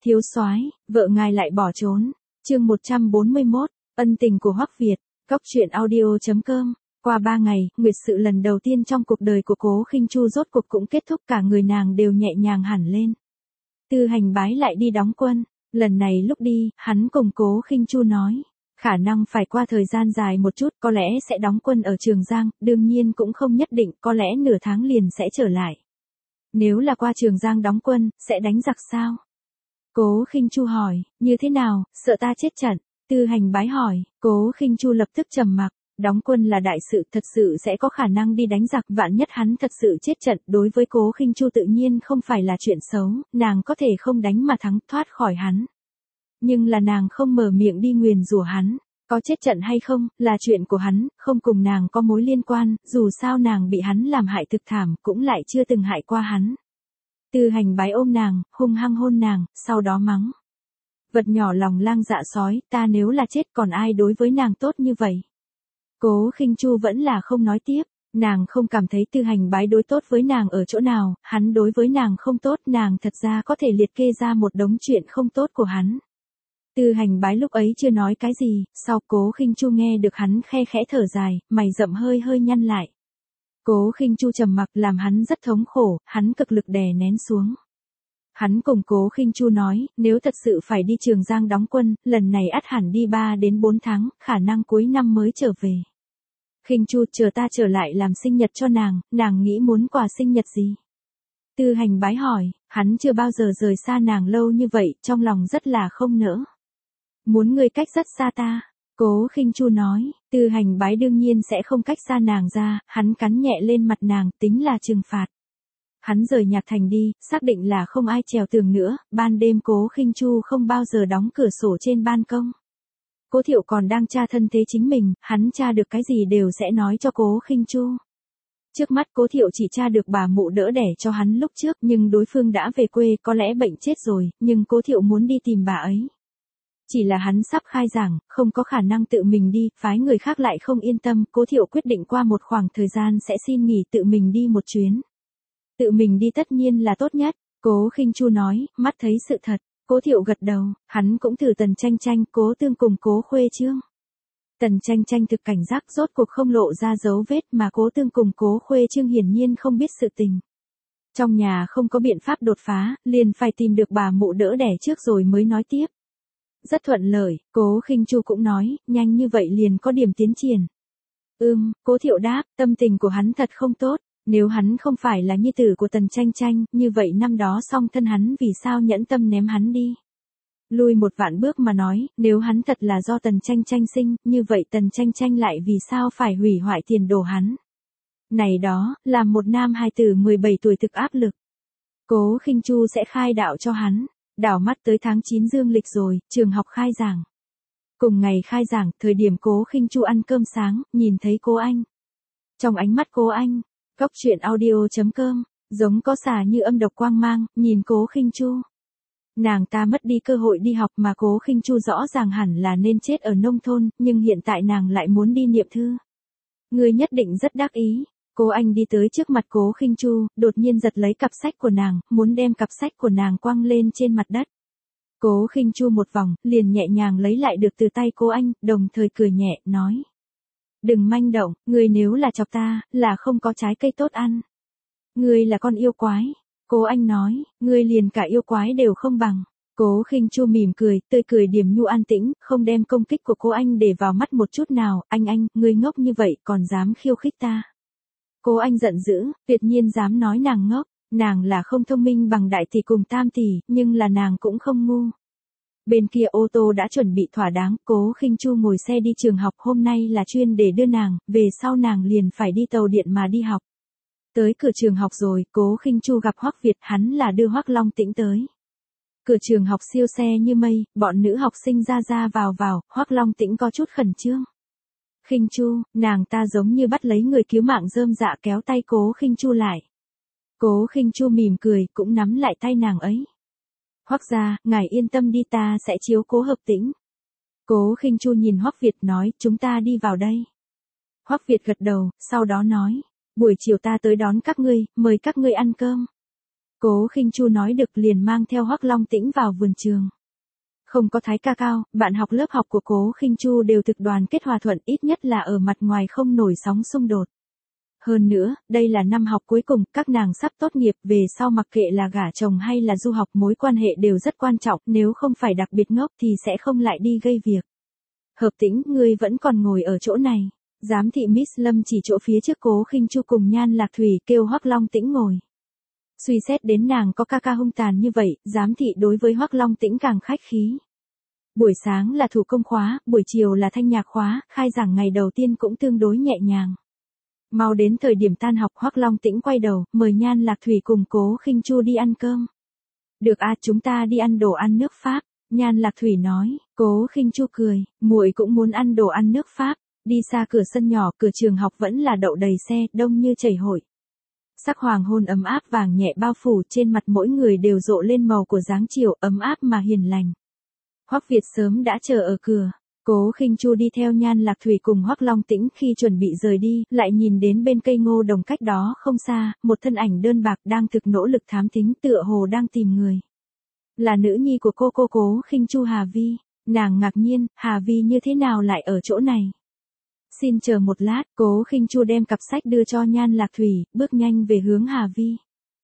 Thiếu soái, vợ ngài lại bỏ trốn. Chương 141, ân tình của Hoắc Việt. Cóc truyện audio.com. Qua 3 ngày, nguyệt sự lần đầu tiên trong cuộc đời của Cố Khinh Chu rốt cuộc cũng kết thúc, cả người nàng đều nhẹ nhàng hẳn lên. Tư Hành Bái lại đi đóng quân, lần này lúc đi, hắn cùng Cố Khinh Chu nói, khả năng phải qua thời gian dài một chút, có lẽ sẽ đóng quân ở Trường Giang, đương nhiên cũng không nhất định, có lẽ nửa tháng liền sẽ trở lại. Nếu là qua Trường Giang đóng quân, sẽ đánh giặc sao? Cố Khinh Chu hỏi, như thế nào, sợ ta chết trận? Tư Hành Bái hỏi, Cố Khinh Chu lập tức trầm mặc, đóng quân là đại sự, thật sự sẽ có khả năng đi đánh giặc, vạn nhất hắn thật sự chết trận, đối với Cố Khinh Chu tự nhiên không phải là chuyện xấu, nàng có thể không đánh mà thắng, thoát khỏi hắn. Nhưng là nàng không mở miệng đi nguyền rủa hắn, có chết trận hay không, là chuyện của hắn, không cùng nàng có mối liên quan, dù sao nàng bị hắn làm hại thực thảm, cũng lại chưa từng hại qua hắn. Tư Hành Bái ôm nàng, hung hăng hôn nàng, sau đó mắng. Vật nhỏ lòng lang dạ sói, ta nếu là chết còn ai đối với nàng tốt như vậy? Cố Khinh Chu vẫn là không nói tiếp, nàng không cảm thấy Tư Hành Bái đối tốt với nàng ở chỗ nào, hắn đối với nàng không tốt, nàng thật ra có thể liệt kê ra một đống chuyện không tốt của hắn. Tư Hành Bái lúc ấy chưa nói cái gì, sau Cố Khinh Chu nghe được hắn khe khẽ thở dài, mày rậm hơi hơi nhăn lại. Cố Khinh Chu trầm mặc làm hắn rất thống khổ, hắn cực lực đè nén xuống. Hắn cùng Cố Khinh Chu nói, nếu thật sự phải đi Trường Giang đóng quân, lần này ắt hẳn đi 3 đến 4 tháng, khả năng cuối năm mới trở về. Khinh Chu, chờ ta trở lại làm sinh nhật cho nàng nghĩ muốn quà sinh nhật gì? Tư Hành Bái hỏi, hắn chưa bao giờ rời xa nàng lâu như vậy, trong lòng rất là không nỡ. Muốn ngươi cách rất xa ta. Cố Khinh Chu nói, Tư Hành Bái đương nhiên sẽ không cách xa nàng ra, hắn cắn nhẹ lên mặt nàng, tính là trừng phạt. Hắn rời Nhạc Thành đi, xác định là không ai trèo tường nữa, ban đêm Cố Khinh Chu không bao giờ đóng cửa sổ trên ban công. Cố Thiệu còn đang tra thân thế chính mình, hắn tra được cái gì đều sẽ nói cho Cố Khinh Chu. Trước mắt Cố Thiệu chỉ tra được bà mụ đỡ đẻ cho hắn lúc trước, nhưng đối phương đã về quê, có lẽ bệnh chết rồi, nhưng Cố Thiệu muốn đi tìm bà ấy. Chỉ là hắn sắp khai giảng, không có khả năng tự mình đi, phái người khác lại không yên tâm, Cố Thiệu quyết định qua một khoảng thời gian sẽ xin nghỉ tự mình đi một chuyến. Tự mình đi tất nhiên là tốt nhất, Cố Khinh Chu nói, mắt thấy sự thật. Cố Thiệu gật đầu, hắn cũng thử Tần Tranh Tranh, Cố Tương cùng Cố Khuê Trương. Tần Tranh Tranh thực cảnh giác, rốt cuộc không lộ ra dấu vết, mà Cố Tương cùng Cố Khuê Trương hiển nhiên không biết sự tình. Trong nhà không có biện pháp đột phá, liền phải tìm được bà mụ đỡ đẻ trước rồi mới nói tiếp. Rất thuận lợi, Cố Khinh Chu cũng nói, nhanh như vậy liền có điểm tiến triển. Cố Thiệu đáp, tâm tình của hắn thật không tốt. Nếu hắn không phải là nhi tử của Tần Tranh Tranh, như vậy năm đó song thân hắn vì sao nhẫn tâm ném hắn đi? Lui một vạn bước mà nói, nếu hắn thật là do Tần Tranh Tranh sinh, như vậy Tần Tranh Tranh lại vì sao phải hủy hoại tiền đồ hắn? Này đó, làm một nam hài tử 17 tuổi thực áp lực. Cố Khinh Chu sẽ khai đạo cho hắn, đảo mắt tới tháng 9 dương lịch rồi, trường học khai giảng. Cùng ngày khai giảng, thời điểm Cố Khinh Chu ăn cơm sáng, nhìn thấy Cố Anh. Trong ánh mắt Cố Anh, Cóc truyện audio.com, giống có xà như âm độc quang mang, nhìn Cố Khinh Chu. Nàng ta mất đi cơ hội đi học mà Cố Khinh Chu rõ ràng hẳn là nên chết ở nông thôn, nhưng hiện tại nàng lại muốn đi niệm thư. Ngươi nhất định rất đắc ý. Cố Anh đi tới trước mặt Cố Khinh Chu, đột nhiên giật lấy cặp sách của nàng, muốn đem cặp sách của nàng quăng lên trên mặt đất. Cố Khinh Chu một vòng, liền nhẹ nhàng lấy lại được từ tay Cố Anh, đồng thời cười nhẹ, nói. Đừng manh động, ngươi nếu là chọc ta, là không có trái cây tốt ăn. Ngươi là con yêu quái. Cố Anh nói, ngươi liền cả yêu quái đều không bằng. Cố Khinh Chu mỉm cười, tươi cười điềm nhu an tĩnh, không đem công kích của Cố Anh để vào mắt một chút nào. Anh, ngươi ngốc như vậy còn dám khiêu khích ta. Cố Anh giận dữ, tuyệt nhiên dám nói nàng ngốc. Nàng là không thông minh bằng đại tỷ cùng tam tỷ, nhưng là nàng cũng không ngu. Bên kia ô tô đã chuẩn bị thỏa đáng, Cố Khinh Chu ngồi xe đi trường học, hôm nay là chuyên để đưa nàng, về sau nàng liền phải đi tàu điện mà đi học. Tới cửa trường học rồi, Cố Khinh Chu gặp Hoắc Việt, hắn là đưa Hoắc Long Tĩnh tới. Cửa trường học siêu xe như mây, bọn nữ học sinh ra ra vào, Hoắc Long Tĩnh có chút khẩn trương. Khinh Chu, nàng ta giống như bắt lấy người cứu mạng rơm dạ kéo tay Cố Khinh Chu lại. Cố Khinh Chu mỉm cười, cũng nắm lại tay nàng ấy. Hoắc gia, ngài yên tâm đi, ta sẽ chiếu cố Hợp Tĩnh. Cố Khinh Chu nhìn Hoắc Việt nói, chúng ta đi vào đây. Hoắc Việt gật đầu, sau đó nói, buổi chiều ta tới đón các ngươi, mời các ngươi ăn cơm. Cố Khinh Chu nói được liền mang theo Hoắc Long Tĩnh vào vườn trường. Không có Thái ca cao, bạn học lớp học của Cố Khinh Chu đều thực đoàn kết hòa thuận, ít nhất là ở mặt ngoài không nổi sóng xung đột. Hơn nữa, đây là năm học cuối cùng, các nàng sắp tốt nghiệp, về sau mặc kệ là gả chồng hay là du học, mối quan hệ đều rất quan trọng, nếu không phải đặc biệt ngốc thì sẽ không lại đi gây việc. Hợp Tĩnh, ngươi vẫn còn ngồi ở chỗ này. Giám thị Miss Lâm chỉ chỗ phía trước Cố Khinh Chu cùng Nhan Lạc Thủy, kêu Hoắc Long Tĩnh ngồi. Suy xét đến nàng có ca ca hung tàn như vậy, giám thị đối với Hoắc Long Tĩnh càng khách khí. Buổi sáng là thủ công khóa, buổi chiều là thanh nhạc khóa, khai giảng ngày đầu tiên cũng tương đối nhẹ nhàng. Mau đến thời điểm tan học, Hoắc Long Tĩnh quay đầu, mời Nhan Lạc Thủy cùng Cố Khinh Chu đi ăn cơm. Được à, chúng ta đi ăn đồ ăn nước Pháp. Nhan Lạc Thủy nói. Cố Khinh Chu cười, muội cũng muốn ăn đồ ăn nước Pháp. Đi xa cửa sân nhỏ, cửa trường học vẫn là đậu đầy xe, đông như chảy hội. Sắc hoàng hôn ấm áp vàng nhẹ bao phủ, trên mặt mỗi người đều rộ lên màu của dáng chiều, ấm áp mà hiền lành. Hoắc Việt sớm đã chờ ở cửa. Cố Khinh Chu đi theo Nhan Lạc Thủy cùng Hoắc Long Tĩnh, khi chuẩn bị rời đi, lại nhìn đến bên cây ngô đồng cách đó không xa, một thân ảnh đơn bạc đang thực nỗ lực thám thính, tựa hồ đang tìm người. Là nữ nhi của cô Cố Khinh Chu, Hà Vi. Nàng ngạc nhiên, Hà Vi như thế nào lại ở chỗ này? Xin chờ một lát. Cố Khinh Chu đem cặp sách đưa cho Nhan Lạc Thủy, bước nhanh về hướng Hà Vi.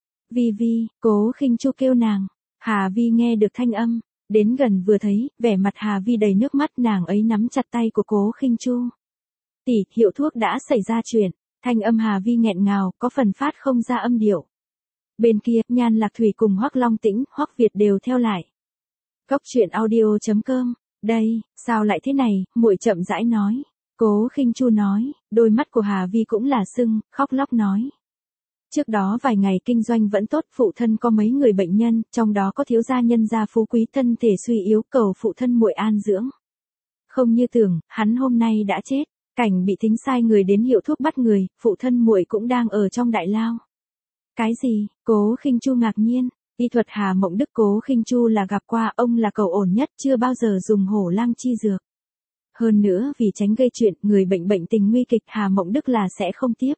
Vi Vi, Cố Khinh Chu kêu nàng. Hà Vi nghe được thanh âm, đến gần vừa thấy, vẻ mặt Hà Vi đầy nước mắt, nàng ấy nắm chặt tay của Cố Khinh Chu. Tỷ, hiệu thuốc đã xảy ra chuyện. Thanh âm Hà Vi nghẹn ngào, có phần phát không ra âm điệu. Bên kia, Nhan Lạc Thủy cùng Hoắc Long Tĩnh, Hoắc Việt đều theo lại. Góc truyện audio.com. Đây, sao lại thế này? Muội chậm rãi nói. Cố Khinh Chu nói, đôi mắt của Hà Vi cũng là sưng, khóc lóc nói. Trước đó vài ngày kinh doanh vẫn tốt, phụ thân có mấy người bệnh nhân, trong đó có thiếu gia nhân gia phú quý thân thể suy yếu, cầu phụ thân muội an dưỡng. Không như tưởng, hắn hôm nay đã chết. Cảnh bị Thính sai người đến hiệu thuốc bắt người, phụ thân muội cũng đang ở trong đại lao. Cái gì? Cố Khinh Chu ngạc nhiên. Y thuật Hà Mộng Đức Cố Khinh Chu là gặp qua, ông là cầu ổn nhất, chưa bao giờ dùng hổ lang chi dược. Hơn nữa, vì tránh gây chuyện, người bệnh tình nguy kịch, Hà Mộng Đức là sẽ không tiếp.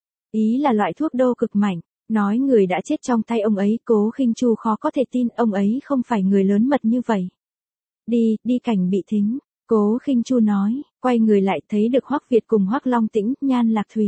Ý là loại thuốc đô cực mạnh, nói người đã chết trong tay ông ấy. Cố Khinh Chu khó có thể tin ông ấy không phải người lớn mật như vậy. Đi Cảnh bị Thính. Cố Khinh Chu nói, quay người lại thấy được Hoắc Việt cùng Hoắc Long Tĩnh, Nhan Lạc Thủy.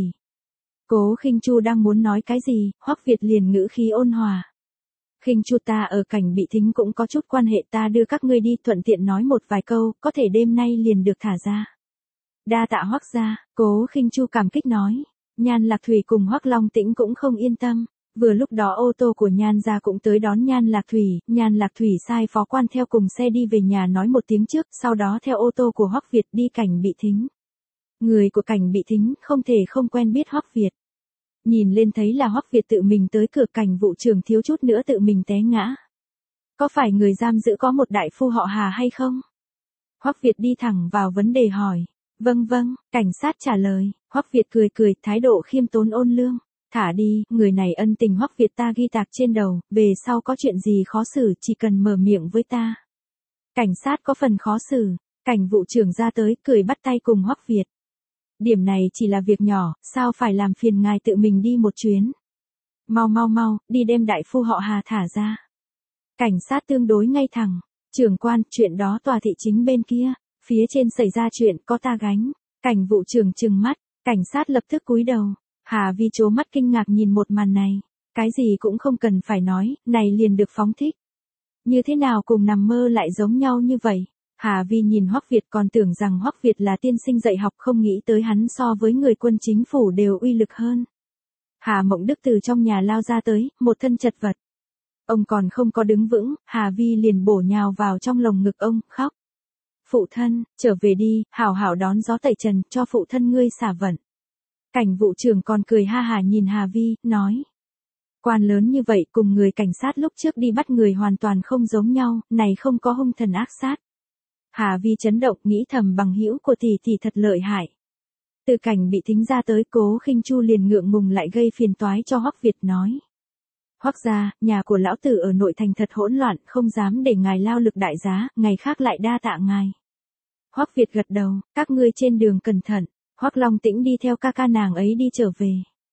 Cố Khinh Chu đang muốn nói cái gì, Hoắc Việt liền ngữ khí ôn hòa. Khinh Chu, ta ở Cảnh bị Thính cũng có chút quan hệ, ta đưa các ngươi đi, thuận tiện nói một vài câu, có thể đêm nay liền được thả ra. Đa tạ Hoắc gia. Cố Khinh Chu cảm kích nói. Nhan Lạc Thủy cùng Hoắc Long Tĩnh cũng không yên tâm. Vừa lúc đó ô tô của Nhan gia cũng tới đón Nhan Lạc Thủy, Nhan Lạc Thủy sai phó quan theo cùng xe đi về nhà nói một tiếng trước, sau đó theo ô tô của Hoắc Việt đi Cảnh bị Thính. Người của Cảnh bị Thính không thể không quen biết Hoắc Việt. Nhìn lên thấy là Hoắc Việt tự mình tới cửa, Cảnh vụ trưởng thiếu chút nữa tự mình té ngã. Có phải người giam giữ có một đại phu họ Hà hay không? Hoắc Việt đi thẳng vào vấn đề hỏi. Vâng, cảnh sát trả lời. Hoắc Việt cười, thái độ khiêm tốn ôn lương. Thả đi, người này ân tình Hoắc Việt ta ghi tạc trên đầu, về sau có chuyện gì khó xử chỉ cần mở miệng với ta. Cảnh sát có phần khó xử. Cảnh vụ trưởng ra tới, cười bắt tay cùng Hoắc Việt. Điểm này chỉ là việc nhỏ, sao phải làm phiền ngài tự mình đi một chuyến. Mau, đi đem đại phu họ Hà thả ra. Cảnh sát tương đối ngay thẳng. Trưởng quan, chuyện đó tòa thị chính bên kia. Phía trên xảy ra chuyện, có ta gánh. Cảnh vụ trưởng trừng mắt, cảnh sát lập tức cúi đầu. Hà Vi trố mắt kinh ngạc nhìn một màn này. Cái gì cũng không cần phải nói, này liền được phóng thích. Như thế nào cùng nằm mơ lại giống nhau như vậy? Hà Vi nhìn Hoắc Việt còn tưởng rằng Hoắc Việt là tiên sinh dạy học, không nghĩ tới hắn so với người quân chính phủ đều uy lực hơn. Hà Mộng Đức từ trong nhà lao ra tới, một thân chật vật. Ông còn không có đứng vững, Hà Vi liền bổ nhào vào trong lồng ngực ông, khóc. Phụ thân, trở về đi, hảo hảo đón gió tẩy trần, cho phụ thân ngươi xả vận. Cảnh vụ trưởng còn cười ha hà nhìn Hà Vi, nói. Quan lớn như vậy cùng người cảnh sát lúc trước đi bắt người hoàn toàn không giống nhau, này không có hung thần ác sát. Hà Vi chấn động, nghĩ thầm bằng hữu của tỷ thật lợi hại. Từ Cảnh bị Thính ra tới, Cố Khinh Chu liền ngượng ngùng lại gây phiền toái cho Hoắc Việt nói. Hoắc gia, nhà của lão tử ở nội thành thật hỗn loạn, không dám để ngài lao lực đại giá, ngày khác lại đa tạ ngài. Hoắc Việt gật đầu, các ngươi trên đường cẩn thận. Hoắc Long Tĩnh đi theo ca ca nàng ấy đi trở về.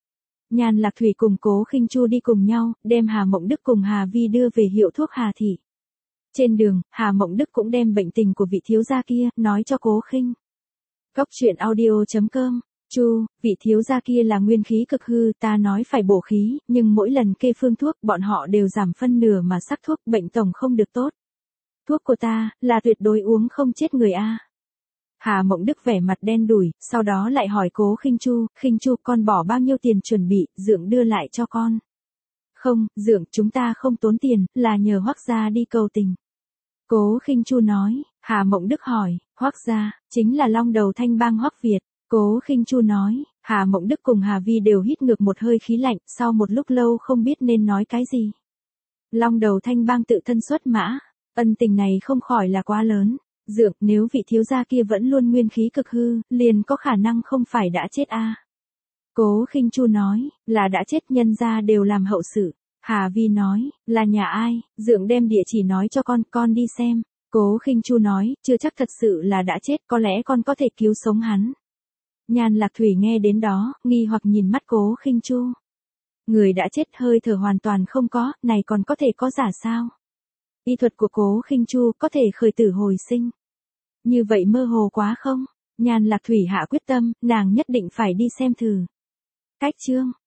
Nhan Lạc Thủy cùng Cố Khinh Chu đi cùng nhau, đem Hà Mộng Đức cùng Hà Vi đưa về hiệu thuốc Hà thị. Trên đường, Hà Mộng Đức cũng đem bệnh tình của vị thiếu gia kia, nói cho Cố Khinh. Cóc truyện audio.com. Chu, vị thiếu gia kia là nguyên khí cực hư, ta nói phải bổ khí, nhưng mỗi lần kê phương thuốc, bọn họ đều giảm phân nửa mà sắc thuốc, bệnh tổng không được tốt. Thuốc của ta, là tuyệt đối uống không chết người a. Hà Mộng Đức vẻ mặt đen đủi, sau đó lại hỏi Cố Khinh Chu, con bỏ bao nhiêu tiền chuẩn bị, Dượng đưa lại cho con. Không, Dượng, chúng ta không tốn tiền, là nhờ Hoắc gia đi cầu tình. Cố Khinh Chu nói. Hà Mộng Đức hỏi, Hoắc gia, chính là Long Đầu Thanh Bang Hoắc Việt. Cố Khinh Chu nói. Hà Mộng Đức cùng Hà Vi đều hít ngược một hơi khí lạnh, sau một lúc lâu không biết nên nói cái gì. Long Đầu Thanh Bang tự thân xuất mã, ân tình này không khỏi là quá lớn. Dượng, nếu vị thiếu gia kia vẫn luôn nguyên khí cực hư, liền có khả năng không phải đã chết a. Cố Khinh Chu nói, là đã chết, nhân gia đều làm hậu sự. Hà Vi nói, là nhà ai, Dượng đem địa chỉ nói cho con đi xem. Cố Khinh Chu nói, chưa chắc thật sự là đã chết, có lẽ con có thể cứu sống hắn. Nhan Lạc Thủy nghe đến đó, nghi hoặc nhìn mắt Cố Khinh Chu. Người đã chết hơi thở hoàn toàn không có, này còn có thể có giả sao? Y thuật của Cố Khinh Chu có thể khởi tử hồi sinh. Như vậy mơ hồ quá không? Nhan Lạc Thủy hạ quyết tâm, nàng nhất định phải đi xem thử. Cách chương